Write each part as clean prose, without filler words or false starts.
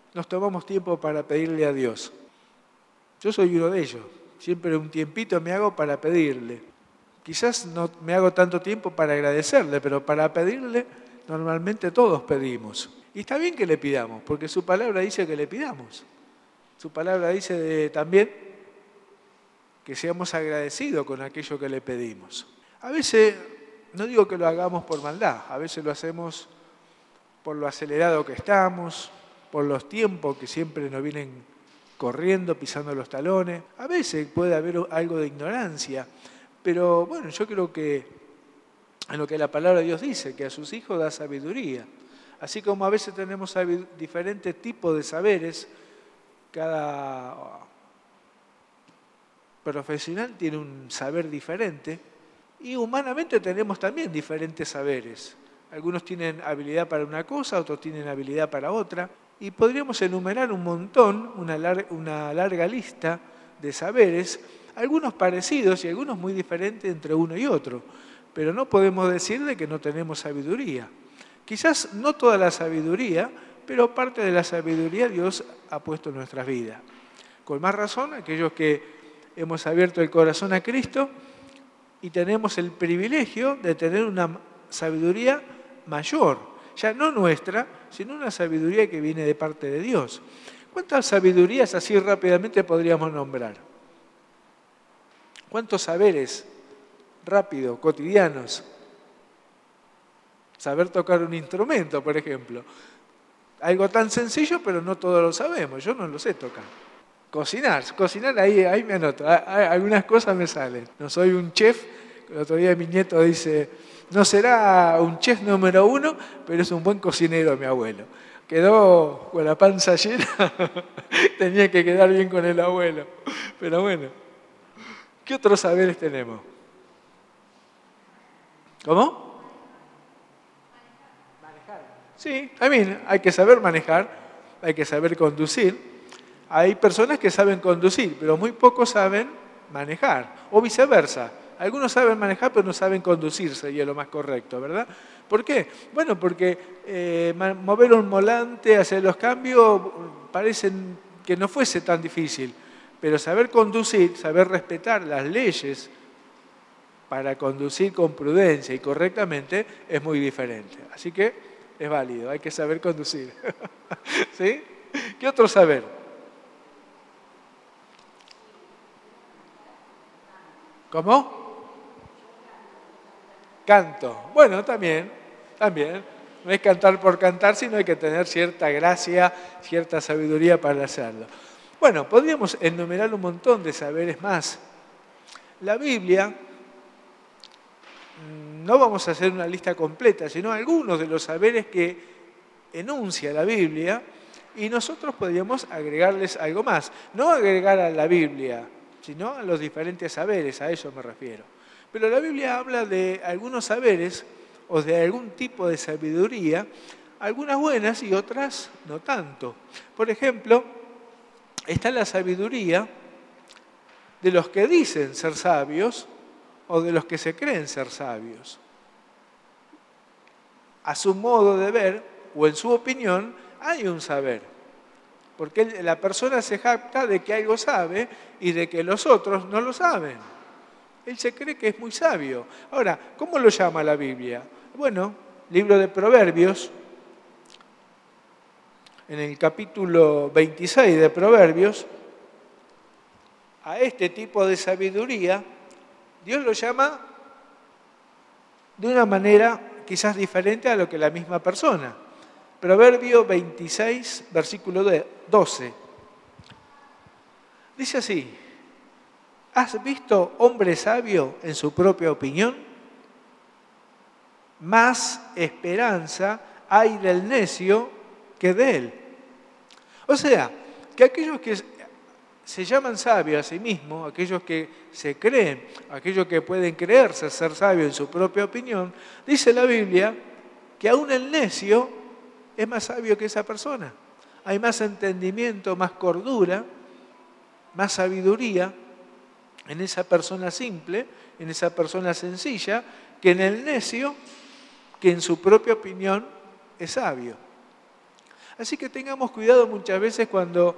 nos tomamos tiempo para pedirle a Dios? Yo soy uno de ellos. Siempre un tiempito me hago para pedirle. Quizás no me hago tanto tiempo para agradecerle, pero para pedirle normalmente todos pedimos. Y está bien que le pidamos, porque su palabra dice que le pidamos. Su palabra dice también que seamos agradecidos con aquello que le pedimos. A veces, no digo que lo hagamos por maldad, a veces lo hacemos por lo acelerado que estamos, por los tiempos que siempre nos vienen corriendo, pisando los talones. A veces puede haber algo de ignorancia, pero bueno, yo creo que en lo que la palabra de Dios dice, que a sus hijos da sabiduría. Así como a veces tenemos diferentes tipos de saberes, cada profesional tiene un saber diferente y humanamente tenemos también diferentes saberes. Algunos tienen habilidad para una cosa, otros tienen habilidad para otra. Y podríamos enumerar un montón, una larga lista de saberes, algunos parecidos y algunos muy diferentes entre uno y otro. Pero no podemos decirle que no tenemos sabiduría. Quizás no toda la sabiduría, pero parte de la sabiduría Dios ha puesto en nuestras vidas. Con más razón, aquellos que hemos abierto el corazón a Cristo y tenemos el privilegio de tener una sabiduría mayor, ya no nuestra, sino una sabiduría que viene de parte de Dios. ¿Cuántas sabidurías así rápidamente podríamos nombrar? ¿Cuántos saberes rápidos, cotidianos? Saber tocar un instrumento, por ejemplo. Algo tan sencillo, pero no todos lo sabemos. Yo no lo sé tocar. Cocinar ahí me anoto. Algunas cosas me salen. No soy un chef. El otro día mi nieto dice, no será un chef número 1, pero es un buen cocinero mi abuelo. Quedó con la panza llena. Tenía que quedar bien con el abuelo. Pero bueno, ¿qué otros saberes tenemos? ¿Cómo? Sí, también hay que saber manejar, hay que saber conducir. Hay personas que saben conducir, pero muy pocos saben manejar, o viceversa. Algunos saben manejar, pero no saben conducir, sería lo más correcto, ¿verdad? ¿Por qué? Bueno, porque mover un volante, hacer los cambios, parecen que no fuese tan difícil. Pero saber conducir, saber respetar las leyes para conducir con prudencia y correctamente es muy diferente. Así que es válido, hay que saber conducir. ¿Sí? ¿Qué otro saber? ¿Cómo? Canto. Bueno, también. No es cantar por cantar, sino hay que tener cierta gracia, cierta sabiduría para hacerlo. Bueno, podríamos enumerar un montón de saberes más. La Biblia, no vamos a hacer una lista completa, sino algunos de los saberes que enuncia la Biblia, y nosotros podríamos agregarles algo más. No agregar a la Biblia, sino a los diferentes saberes, a eso me refiero. Pero la Biblia habla de algunos saberes o de algún tipo de sabiduría, algunas buenas y otras no tanto. Por ejemplo, está la sabiduría de los que dicen ser sabios o de los que se creen ser sabios. A su modo de ver o en su opinión hay un saber. Porque la persona se jacta de que algo sabe y de que los otros no lo saben. Él se cree que es muy sabio. Ahora, ¿cómo lo llama la Biblia? Bueno, libro de Proverbios, en el capítulo 26 de Proverbios, a este tipo de sabiduría, Dios lo llama de una manera quizás diferente a lo que la misma persona. Proverbio 26, versículo 12. Dice así, ¿has visto hombre sabio en su propia opinión? Más esperanza hay del necio que de él. O sea, que aquellos que se llaman sabios a sí mismos, aquellos que se creen, aquellos que pueden creerse ser sabios en su propia opinión, dice la Biblia que aún el necio es más sabio que esa persona. Hay más entendimiento, más cordura, más sabiduría en esa persona simple, en esa persona sencilla, que en el necio, que en su propia opinión es sabio. Así que tengamos cuidado muchas veces cuando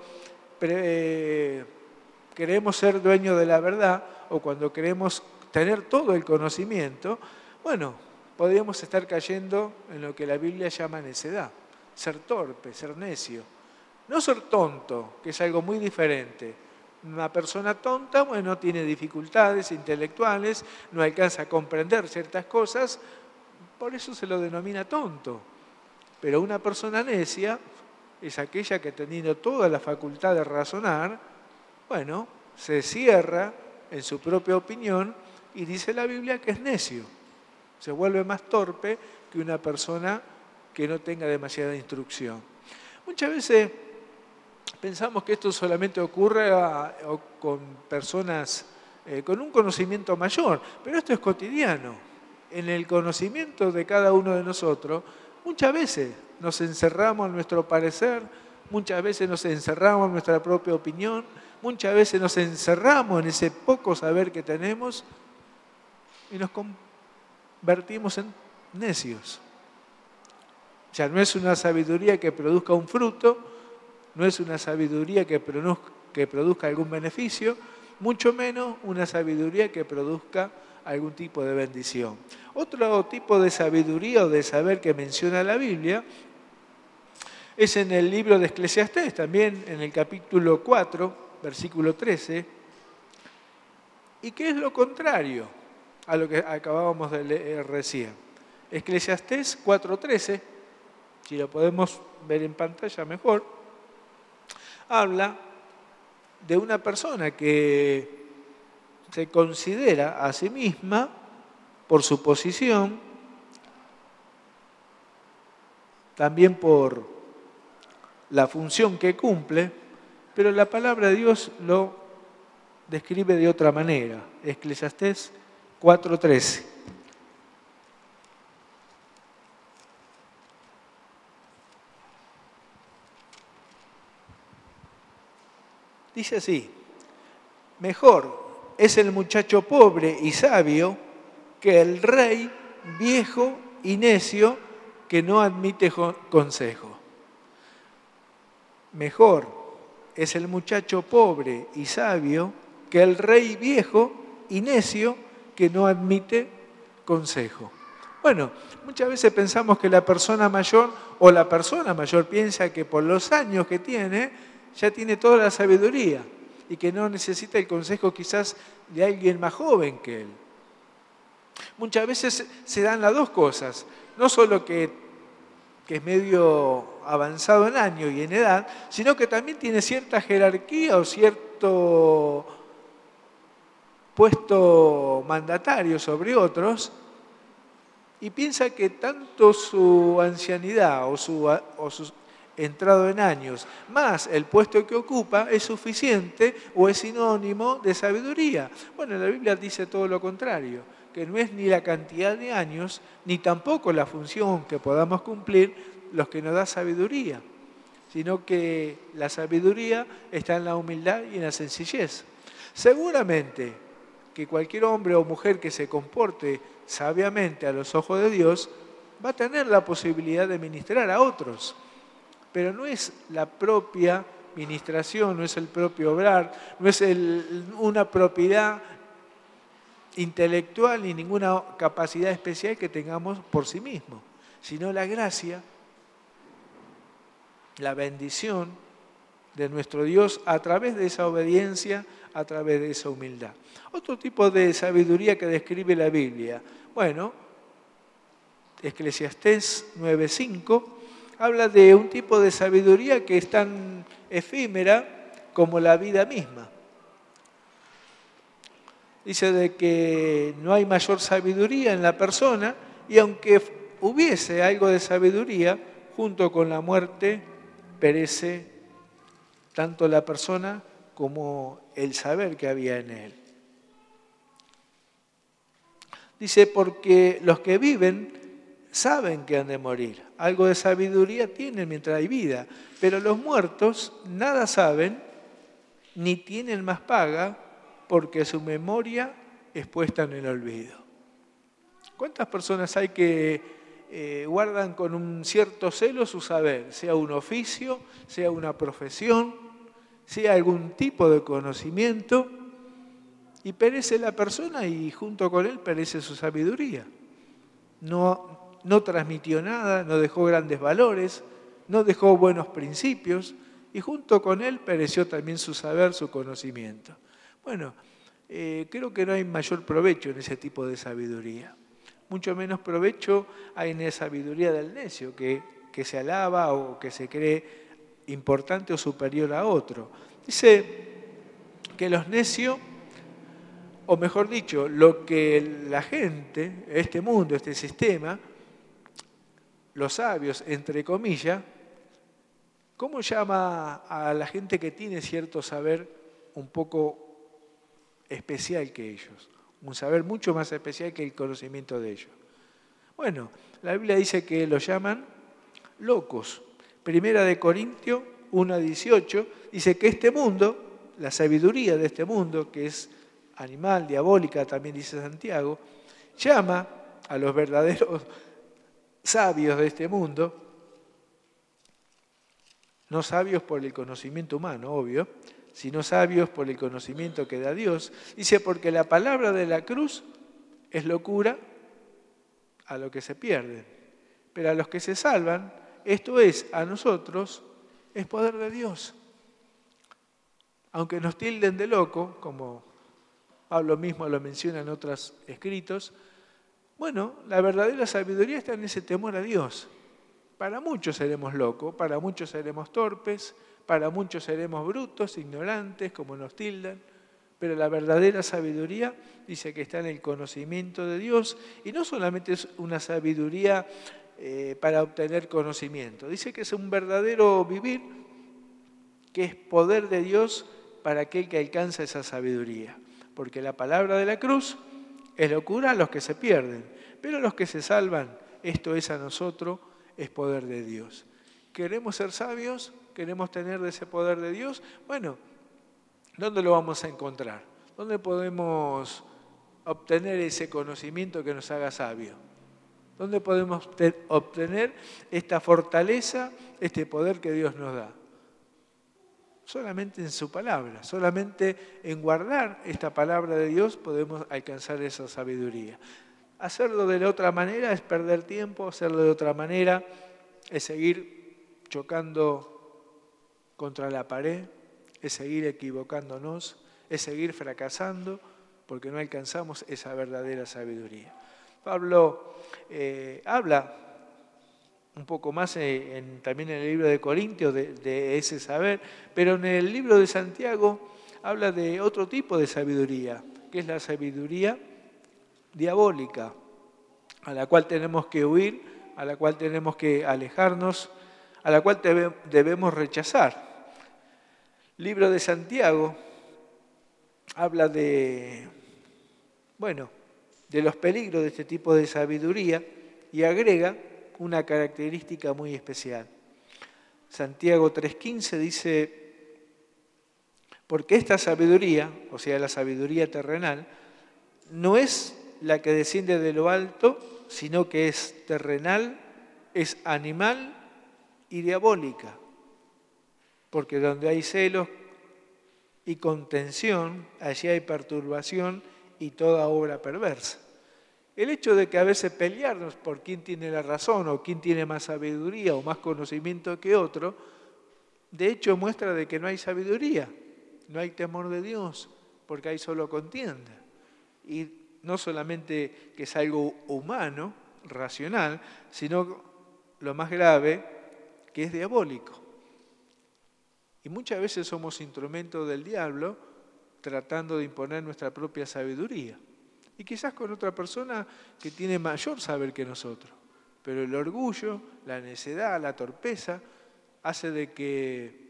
queremos ser dueños de la verdad o cuando queremos tener todo el conocimiento. Bueno, podríamos estar cayendo en lo que la Biblia llama necedad, ser torpe, ser necio. No ser tonto, que es algo muy diferente. Una persona tonta, bueno, tiene dificultades intelectuales, no alcanza a comprender ciertas cosas, por eso se lo denomina tonto. Pero una persona necia es aquella que teniendo toda la facultad de razonar, bueno, se cierra en su propia opinión y dice la Biblia que es necio. Se vuelve más torpe que una persona que no tenga demasiada instrucción. Muchas veces pensamos que esto solamente ocurre con personas con un conocimiento mayor, pero esto es cotidiano. En el conocimiento de cada uno de nosotros, muchas veces nos encerramos en nuestro parecer, muchas veces nos encerramos en nuestra propia opinión, muchas veces nos encerramos en ese poco saber que tenemos y nos convertimos en necios. Ya no es una sabiduría que produzca un fruto, no es una sabiduría que produzca algún beneficio, mucho menos una sabiduría que produzca algún tipo de bendición. Otro tipo de sabiduría o de saber que menciona la Biblia es en el libro de Eclesiastés, también en el capítulo 4, versículo 13, y que es lo contrario a lo que acabábamos de leer recién. Eclesiastés 4:13, si lo podemos ver en pantalla mejor, habla de una persona que se considera a sí misma, por su posición, también por la función que cumple, pero la palabra de Dios lo describe de otra manera. Eclesiastés 4:13. Dice así: mejor es el muchacho pobre y sabio que el rey viejo y necio que no admite consejo. Mejor es el muchacho pobre y sabio que el rey viejo y necio que no admite consejo. Bueno, muchas veces pensamos que la persona mayor o la persona mayor piensa que por los años que tiene ya tiene toda la sabiduría y que no necesita el consejo quizás de alguien más joven que él. Muchas veces se dan las dos cosas, no solo que es medio avanzado en años y en edad, sino que también tiene cierta jerarquía o cierto puesto mandatario sobre otros y piensa que tanto su ancianidad o su entrado en años, más el puesto que ocupa, es suficiente o es sinónimo de sabiduría. Bueno, la Biblia dice todo lo contrario, que no es ni la cantidad de años, ni tampoco la función que podamos cumplir los que nos da sabiduría, sino que la sabiduría está en la humildad y en la sencillez. Seguramente que cualquier hombre o mujer que se comporte sabiamente a los ojos de Dios va a tener la posibilidad de ministrar a otros. Pero no es la propia ministración, no es el propio obrar, no es una propiedad intelectual ni ninguna capacidad especial que tengamos por sí mismos, sino la gracia, la bendición de nuestro Dios a través de esa obediencia, a través de esa humildad. Otro tipo de sabiduría que describe la Biblia, bueno, Eclesiastés 9:5, habla de un tipo de sabiduría que es tan efímera como la vida misma. Dice de que no hay mayor sabiduría en la persona y aunque hubiese algo de sabiduría, junto con la muerte perece tanto la persona como el saber que había en él. Dice, porque los que viven saben que han de morir. Algo de sabiduría tienen mientras hay vida, pero los muertos nada saben ni tienen más paga porque su memoria es puesta en el olvido. ¿Cuántas personas hay que guardan con un cierto celo su saber, sea un oficio, sea una profesión, sea algún tipo de conocimiento, y perece la persona y junto con él perece su sabiduría. No transmitió nada, no dejó grandes valores, no dejó buenos principios, y junto con él pereció también su saber, su conocimiento. Bueno, creo que no hay mayor provecho en ese tipo de sabiduría. Mucho menos provecho hay en la sabiduría del necio, que se alaba o que se cree importante o superior a otro. Dice que los necios, o mejor dicho, lo que la gente, este mundo, este sistema, los sabios, entre comillas, ¿cómo llama a la gente que tiene cierto saber un poco especial que ellos? Un saber mucho más especial que el conocimiento de ellos. Bueno, la Biblia dice que los llaman locos. Primera de Corintios 1:18 dice que este mundo, la sabiduría de este mundo, que es animal, diabólica, también dice Santiago, llama a los verdaderos sabios de este mundo, no sabios por el conocimiento humano, obvio, sino sabios por el conocimiento que da Dios. Dice, porque la palabra de la cruz es locura a los que se pierden, pero a los que se salvan, esto es, a nosotros, es poder de Dios. Aunque nos tilden de loco, como Pablo mismo lo menciona en otros escritos, bueno, la verdadera sabiduría está en ese temor a Dios. Para muchos seremos locos, para muchos seremos torpes, para muchos seremos brutos, ignorantes, como nos tildan, pero la verdadera sabiduría dice que está en el conocimiento de Dios, y no solamente es una sabiduría para obtener conocimiento, dice que es un verdadero vivir, que es poder de Dios para aquel que alcanza esa sabiduría, porque la palabra de la cruz es locura a los que se pierden, pero a los que se salvan, esto es a nosotros, es poder de Dios. ¿Queremos ser sabios? ¿Queremos tener de ese poder de Dios? Bueno, ¿dónde lo vamos a encontrar? ¿Dónde podemos obtener ese conocimiento que nos haga sabios? ¿Dónde podemos obtener esta fortaleza, este poder que Dios nos da? Solamente en su palabra, solamente en guardar esta palabra de Dios podemos alcanzar esa sabiduría. Hacerlo de la otra manera es perder tiempo, hacerlo de otra manera es seguir chocando contra la pared, es seguir equivocándonos, es seguir fracasando porque no alcanzamos esa verdadera sabiduría. Pablo habla un poco más también en el libro de Corintios de ese saber, pero en el libro de Santiago habla de otro tipo de sabiduría, que es la sabiduría diabólica, a la cual tenemos que huir, a la cual tenemos que alejarnos, a la cual debemos rechazar. Libro de Santiago habla de los peligros de este tipo de sabiduría y agrega una característica muy especial. Santiago 3:15 dice, porque esta sabiduría, o sea, la sabiduría terrenal, no es la que desciende de lo alto, sino que es terrenal, es animal y diabólica. Porque donde hay celos y contención, allí hay perturbación y toda obra perversa. El hecho de que a veces pelearnos por quién tiene la razón o quién tiene más sabiduría o más conocimiento que otro, de hecho muestra de que no hay sabiduría, no hay temor de Dios, porque hay solo contienda. Y no solamente que es algo humano, racional, sino lo más grave, que es diabólico. Y muchas veces somos instrumentos del diablo tratando de imponer nuestra propia sabiduría. Y quizás con otra persona que tiene mayor saber que nosotros. Pero el orgullo, la necedad, la torpeza, hace de que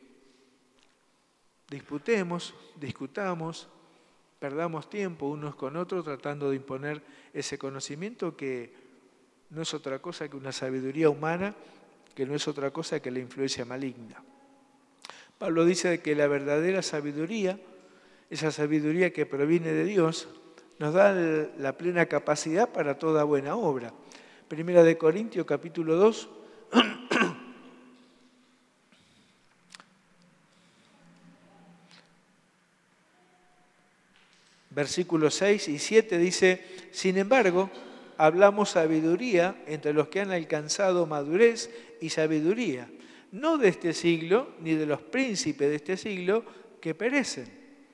discutamos, perdamos tiempo unos con otros tratando de imponer ese conocimiento que no es otra cosa que una sabiduría humana, que no es otra cosa que la influencia maligna. Pablo dice que la verdadera sabiduría, esa sabiduría que proviene de Dios, nos da la plena capacidad para toda buena obra. Primera de Corintios, capítulo 2. Versículos 6 y 7 dice: sin embargo, hablamos sabiduría entre los que han alcanzado madurez y sabiduría, no de este siglo, ni de los príncipes de este siglo que perecen.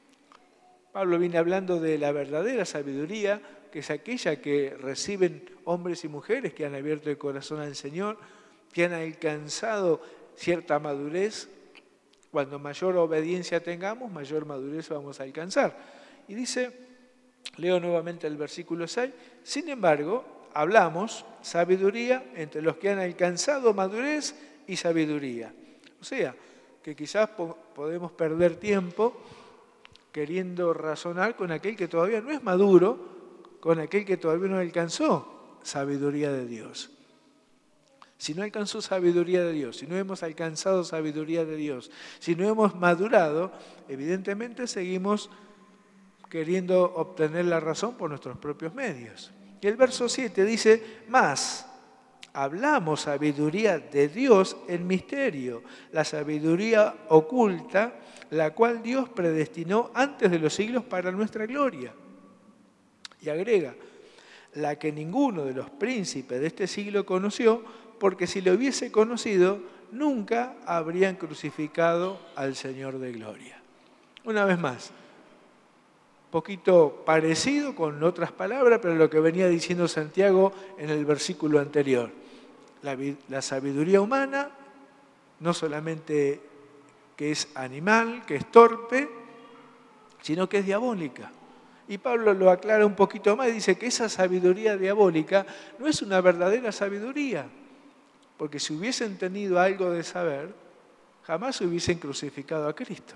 Pablo viene hablando de la verdadera sabiduría, que es aquella que reciben hombres y mujeres que han abierto el corazón al Señor, que han alcanzado cierta madurez. Cuando mayor obediencia tengamos, mayor madurez vamos a alcanzar. Y dice, leo nuevamente el versículo 6, sin embargo, hablamos sabiduría entre los que han alcanzado madurez y sabiduría. O sea, que quizás podemos perder tiempo queriendo razonar con aquel que todavía no es maduro, con aquel que todavía no alcanzó sabiduría de Dios. Si no alcanzó sabiduría de Dios, si no hemos alcanzado sabiduría de Dios, si no hemos madurado, evidentemente seguimos queriendo obtener la razón por nuestros propios medios. Y el verso 7 dice, más, hablamos sabiduría de Dios en misterio, la sabiduría oculta, la cual Dios predestinó antes de los siglos para nuestra gloria. Y agrega, la que ninguno de los príncipes de este siglo conoció, porque si lo hubiese conocido, nunca habrían crucificado al Señor de gloria. Una vez más, poquito parecido con otras palabras, pero lo que venía diciendo Santiago en el versículo anterior. La sabiduría humana, no solamente que es animal, que es torpe, sino que es diabólica. Y Pablo lo aclara un poquito más y dice que esa sabiduría diabólica no es una verdadera sabiduría, porque si hubiesen tenido algo de saber, jamás hubiesen crucificado a Cristo.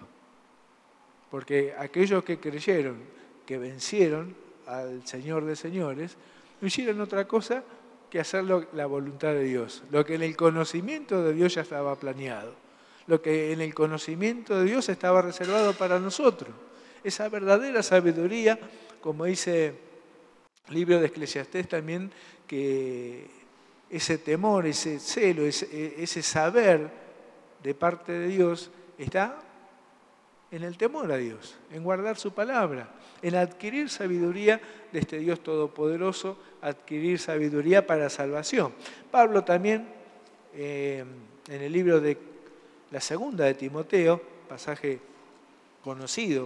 Porque aquellos que creyeron, que vencieron al Señor de señores, no hicieron otra cosa que hacer la voluntad de Dios. Lo que en el conocimiento de Dios ya estaba planeado. Lo que en el conocimiento de Dios estaba reservado para nosotros. Esa verdadera sabiduría, como dice el libro de Eclesiastés también, que ese temor, ese celo, ese saber de parte de Dios está en el temor a Dios, en guardar su palabra, en adquirir sabiduría de este Dios todopoderoso, adquirir sabiduría para salvación. Pablo también, en el libro de la segunda de Timoteo, pasaje conocido,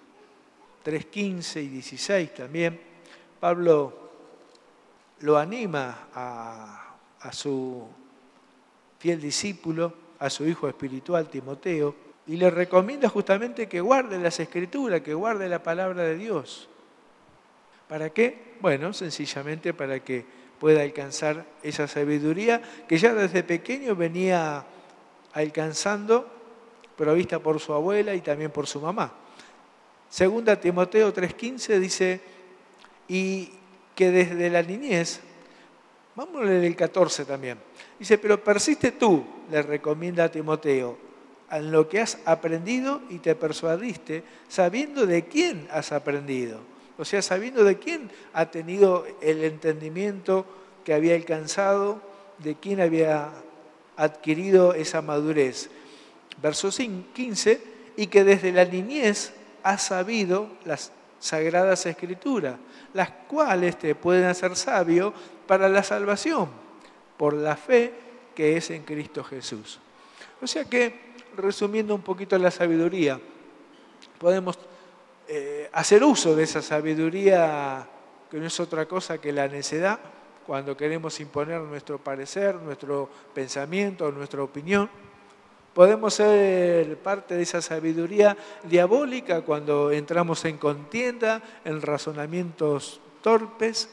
3:15 y 16 también, Pablo lo anima a su fiel discípulo, a su hijo espiritual Timoteo, y le recomienda justamente que guarde las Escrituras, que guarde la palabra de Dios. ¿Para qué? Bueno, sencillamente para que pueda alcanzar esa sabiduría que ya desde pequeño venía alcanzando, provista por su abuela y también por su mamá. Segunda Timoteo 3:15 dice, y que desde la niñez, vamos a leer el 14 también, dice, pero persiste tú, le recomienda a Timoteo, en lo que has aprendido y te persuadiste, sabiendo de quién has aprendido. O sea, sabiendo de quién ha tenido el entendimiento que había alcanzado, de quién había adquirido esa madurez. Verso 15, y que desde la niñez has sabido las Sagradas Escrituras, las cuales te pueden hacer sabio para la salvación, por la fe que es en Cristo Jesús. O sea que, resumiendo un poquito la sabiduría, podemos hacer uso de esa sabiduría que no es otra cosa que la necedad, cuando queremos imponer nuestro parecer, nuestro pensamiento, nuestra opinión. Podemos ser parte de esa sabiduría diabólica cuando entramos en contienda, en razonamientos torpes,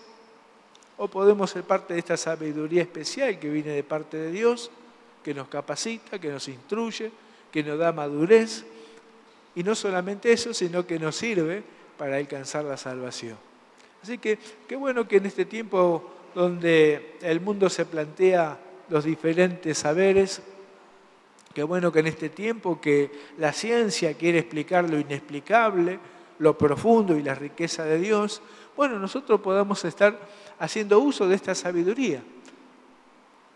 o podemos ser parte de esta sabiduría especial que viene de parte de Dios, que nos capacita, que nos instruye, que nos da madurez, y no solamente eso, sino que nos sirve para alcanzar la salvación. Así que qué bueno que en este tiempo donde el mundo se plantea los diferentes saberes, qué bueno que en este tiempo que la ciencia quiere explicar lo inexplicable, lo profundo y la riqueza de Dios, bueno, nosotros podamos estar haciendo uso de esta sabiduría,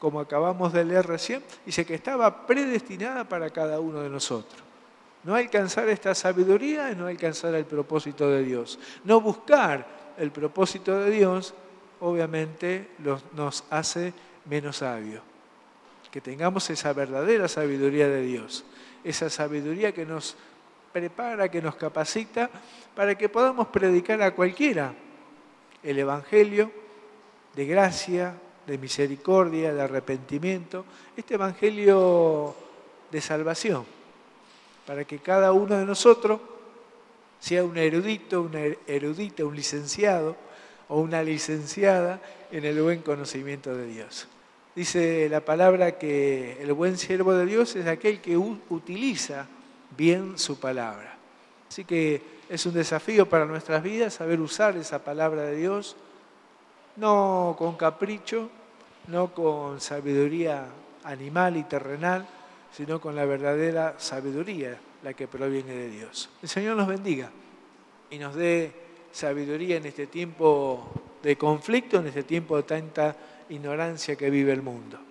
como acabamos de leer recién, dice que estaba predestinada para cada uno de nosotros. No alcanzar esta sabiduría es no alcanzar el propósito de Dios. No buscar el propósito de Dios, obviamente, nos hace menos sabios. Que tengamos esa verdadera sabiduría de Dios, esa sabiduría que nos prepara, que nos capacita para que podamos predicar a cualquiera el Evangelio de gracia, de misericordia, de arrepentimiento, este Evangelio de salvación, para que cada uno de nosotros sea un erudito, una erudita, un licenciado o una licenciada en el buen conocimiento de Dios. Dice la palabra que el buen siervo de Dios es aquel que utiliza bien su palabra. Así que es un desafío para nuestras vidas saber usar esa palabra de Dios, no con capricho, no con sabiduría animal y terrenal, sino con la verdadera sabiduría, la que proviene de Dios. El Señor nos bendiga y nos dé sabiduría en este tiempo de conflicto, en este tiempo de tanta ignorancia que vive el mundo.